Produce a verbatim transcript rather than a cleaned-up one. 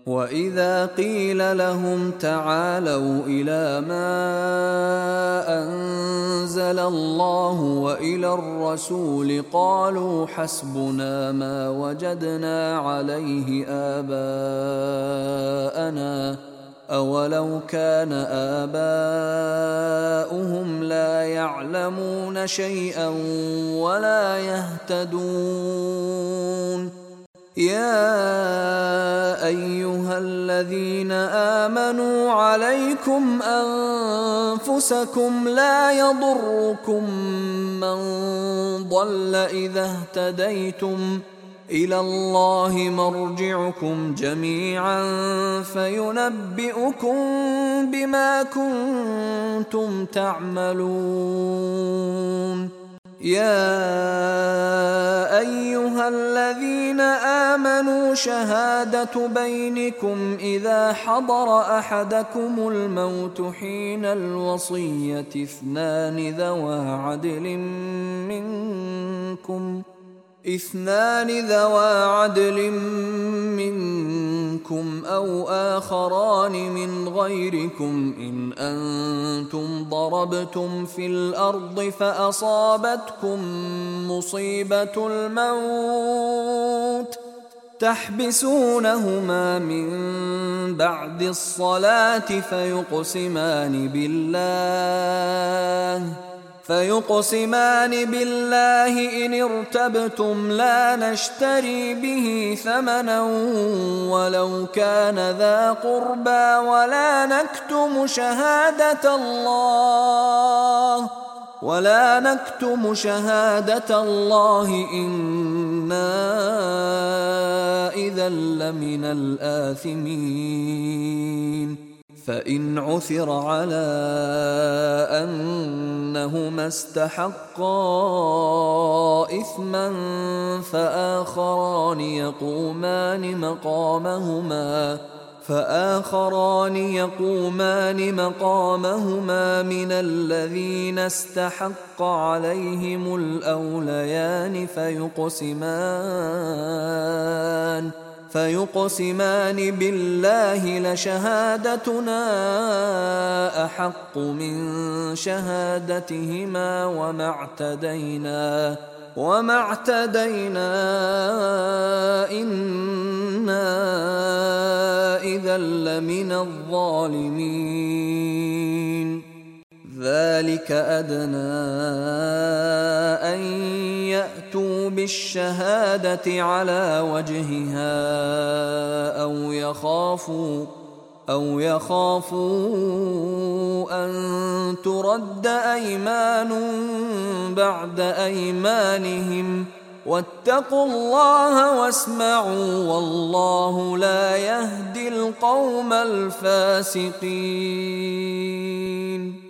وإذا قيل لهم تعالوا إلى ما أنزل الله وإلى الرسول قالوا حسبنا ما وجدنا عليه آباءنا أولو كان آباؤهم لا يعلمون شيئا ولا يهتدون. يا أيها الذين آمنوا عليكم أنفسكم لا يضركم من ضل إذا اهتديتم إلى الله مرجعكم جميعا فينبئكم بما كنتم تعملون. يا أيها الذين آمنوا شهادة بينكم إذا حضر أحدكم الموت حين الوصية اثنان ذوى عدل منكم اثنان ذوى عدل منكم أو آخران من غيركم إن أنتم ضربتم في الأرض فأصابتكم مصيبة الموت تحبسونهما من بعد الصلاة فيقسمان بالله فيقسمان بالله إن ارتبتم لا نشتري به ثمنا ولو كان ذا قربى ولا نكتم شهادة الله ولا نكتم شهادة الله إنا إذا لمن الآثمين. فإن عثر على أنهما استحقا إثما فآخران يقومان مقامهما فآخران يقومان مقامهما من الذين استحق عليهم الأوليان فيقسمان فيقسمان بالله لشهادتنا أحق من شهادتهما وما اعتدينا وما اعتدينا إنا إذا لمن الظالمين. ذلك أدنى أن يأتوا بالشهادة على وجهها أو يخافوا أو يخافوا أن ترد أيمان بعد أيمانهم واتقوا الله واسمعوا والله لا يهدي القوم الفاسقين.